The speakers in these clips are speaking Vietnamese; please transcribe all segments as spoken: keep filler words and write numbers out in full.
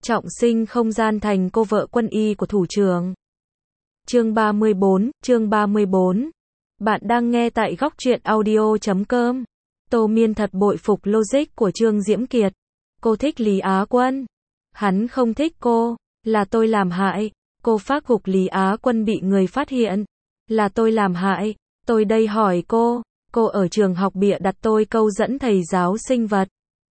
trọng sinh không gian thành cô vợ quân y của thủ trưởng. Chương ba mươi bốn, chương ba mươi bốn. Bạn đang nghe tại góc truyện audio chấm com. Tô Miên thật bội phục logic của Trương Diễm Kiệt. Cô thích Lý Á Quân. Hắn không thích cô. Là tôi làm hại. Cô phác gục Lý Á Quân bị người phát hiện. Là tôi làm hại. Tôi đây hỏi cô. Cô ở trường học bịa đặt tôi câu dẫn thầy giáo sinh vật.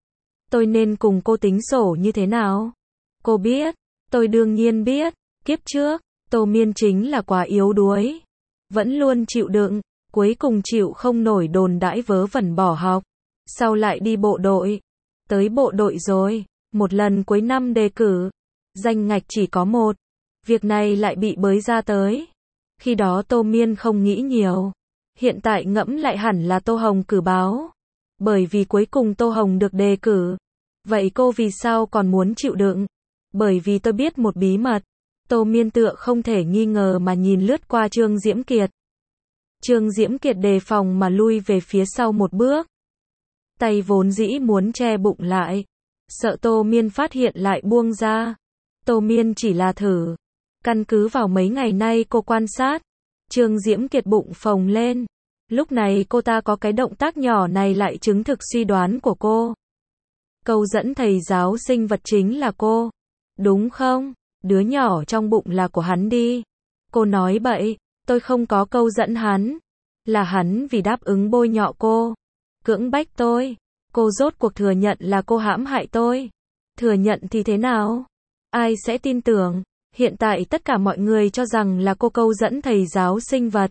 Tôi nên cùng cô tính sổ như thế nào? Cô biết. Tôi đương nhiên biết. Kiếp trước, Tô Miên chính là quá yếu đuối. Vẫn luôn chịu đựng. Cuối cùng chịu không nổi đồn đãi vớ vẩn bỏ học. Sau lại đi bộ đội. Tới bộ đội rồi. Một lần cuối năm đề cử. Danh ngạch chỉ có một. Việc này lại bị bới ra tới. Khi đó Tô Miên không nghĩ nhiều. Hiện tại ngẫm lại hẳn là Tô Hồng cử báo. Bởi vì cuối cùng Tô Hồng được đề cử. Vậy cô vì sao còn muốn chịu đựng? Bởi vì tôi biết một bí mật. Tô Miên tựa không thể nghi ngờ mà nhìn lướt qua Trương Diễm Kiệt. Trương Diễm Kiệt đề phòng mà lui về phía sau một bước. Tay vốn dĩ muốn che bụng lại. Sợ Tô Miên phát hiện lại buông ra. Tô Miên chỉ là thử. Căn cứ vào mấy ngày nay cô quan sát. Trương Diễm Kiệt bụng phồng lên. Lúc này cô ta có cái động tác nhỏ này lại chứng thực suy đoán của cô. Câu dẫn thầy giáo sinh vật chính là cô. Đúng không? Đứa nhỏ trong bụng là của hắn đi. Cô nói bậy. Tôi không có câu dẫn hắn. Là hắn vì đáp ứng bôi nhọ cô. Cưỡng bách tôi. Cô rốt cuộc thừa nhận là cô hãm hại tôi. Thừa nhận thì thế nào? Ai sẽ tin tưởng? Hiện tại tất cả mọi người cho rằng là cô câu dẫn thầy giáo sinh vật.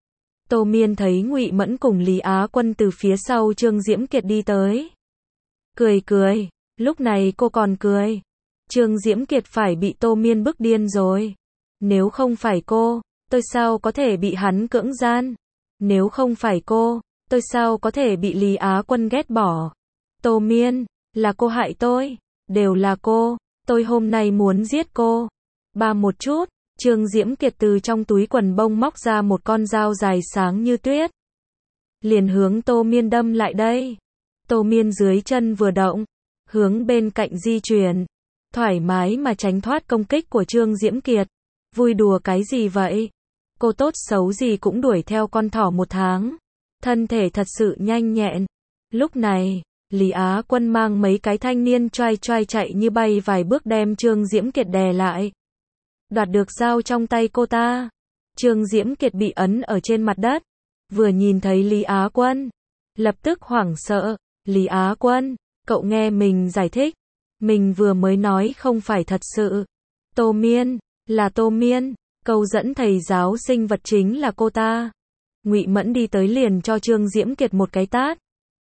Tô Miên thấy Ngụy Mẫn cùng Lý Á Quân từ phía sau Trương Diễm Kiệt đi tới. Cười cười. Lúc này cô còn cười. Trương Diễm Kiệt phải bị Tô Miên bức điên rồi. Nếu không phải cô, tôi sao có thể bị hắn cưỡng gian? Nếu không phải cô, tôi sao có thể bị Lý Á Quân ghét bỏ? Tô Miên, là cô hại tôi. Đều là cô. Tôi hôm nay muốn giết cô. Ba một chút, Trương Diễm Kiệt từ trong túi quần bông móc ra một con dao dài sáng như tuyết. Liền hướng Tô Miên đâm lại đây. Tô Miên dưới chân vừa động, hướng bên cạnh di chuyển. Thoải mái mà tránh thoát công kích của Trương Diễm Kiệt. Vui đùa cái gì vậy? Cô tốt xấu gì cũng đuổi theo con thỏ một tháng. Thân thể thật sự nhanh nhẹn. Lúc này, Lý Á Quân mang mấy cái thanh niên choai choai chạy như bay vài bước đem Trương Diễm Kiệt đè lại. Đoạt được dao trong tay cô ta. Trương Diễm Kiệt bị ấn ở trên mặt đất. Vừa nhìn thấy Lý Á Quân. Lập tức hoảng sợ. Lý Á Quân, cậu nghe mình giải thích. Mình vừa mới nói không phải thật sự. Tô Miên, là Tô Miên. Câu dẫn thầy giáo sinh vật chính là cô ta. Ngụy Mẫn đi tới liền cho Trương Diễm Kiệt một cái tát.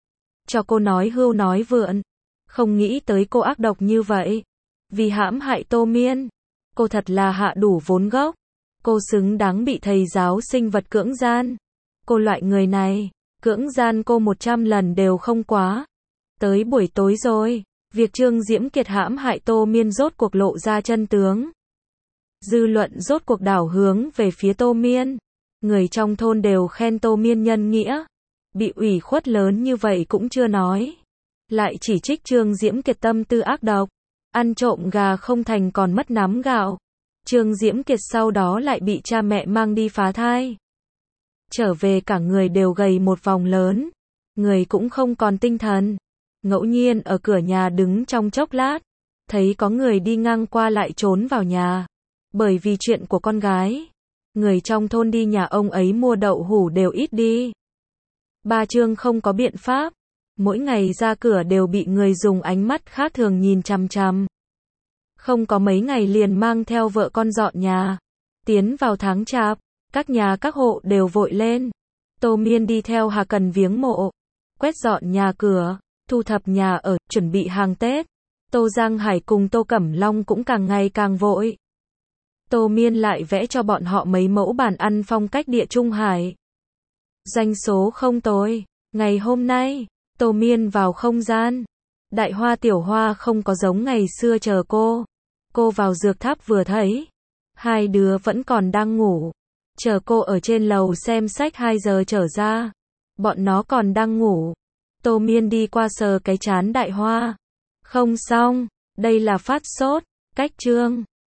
Cho cô nói hưu nói vượn. Không nghĩ tới cô ác độc như vậy. Vì hãm hại Tô Miên. Cô thật là hạ đủ vốn gốc. Cô xứng đáng bị thầy giáo sinh vật cưỡng gian. Cô loại người này, cưỡng gian cô một trăm lần đều không quá. Tới buổi tối rồi, việc Trương Diễm Kiệt hãm hại Tô Miên rốt cuộc lộ ra chân tướng. Dư luận rốt cuộc đảo hướng về phía Tô Miên. Người trong thôn đều khen Tô Miên nhân nghĩa. Bị ủy khuất lớn như vậy cũng chưa nói. Lại chỉ trích Trương Diễm Kiệt tâm tư ác độc. Ăn trộm gà không thành còn mất nắm gạo. Trương Diễm Kiệt sau đó lại bị cha mẹ mang đi phá thai. Trở về cả người đều gầy một vòng lớn. Người cũng không còn tinh thần. Ngẫu nhiên ở cửa nhà đứng trong chốc lát. Thấy có người đi ngang qua lại trốn vào nhà. Bởi vì chuyện của con gái. Người trong thôn đi nhà ông ấy mua đậu hủ đều ít đi. Ba Trương không có biện pháp. Mỗi ngày ra cửa đều bị người dùng ánh mắt khác thường nhìn chằm chằm. Không có mấy ngày liền mang theo vợ con dọn nhà. Tiến vào tháng chạp, các nhà các hộ đều vội lên. Tô Miên đi theo Hà Cần viếng mộ. Quét dọn nhà cửa, thu thập nhà ở, chuẩn bị hàng Tết. Tô Giang Hải cùng Tô Cẩm Long cũng càng ngày càng vội. Tô Miên lại vẽ cho bọn họ mấy mẫu bàn ăn phong cách địa Trung Hải. Doanh số không tồi. Ngày hôm nay, Tô Miên vào không gian. Đại Hoa Tiểu Hoa không có giống ngày xưa chờ cô. Cô vào dược tháp vừa thấy. Hai đứa vẫn còn đang ngủ. Chờ cô ở trên lầu xem sách hai giờ trở ra. Bọn nó còn đang ngủ. Tô Miên đi qua sờ cái trán Đại Hoa. Không xong, đây là phát sốt. Cách chương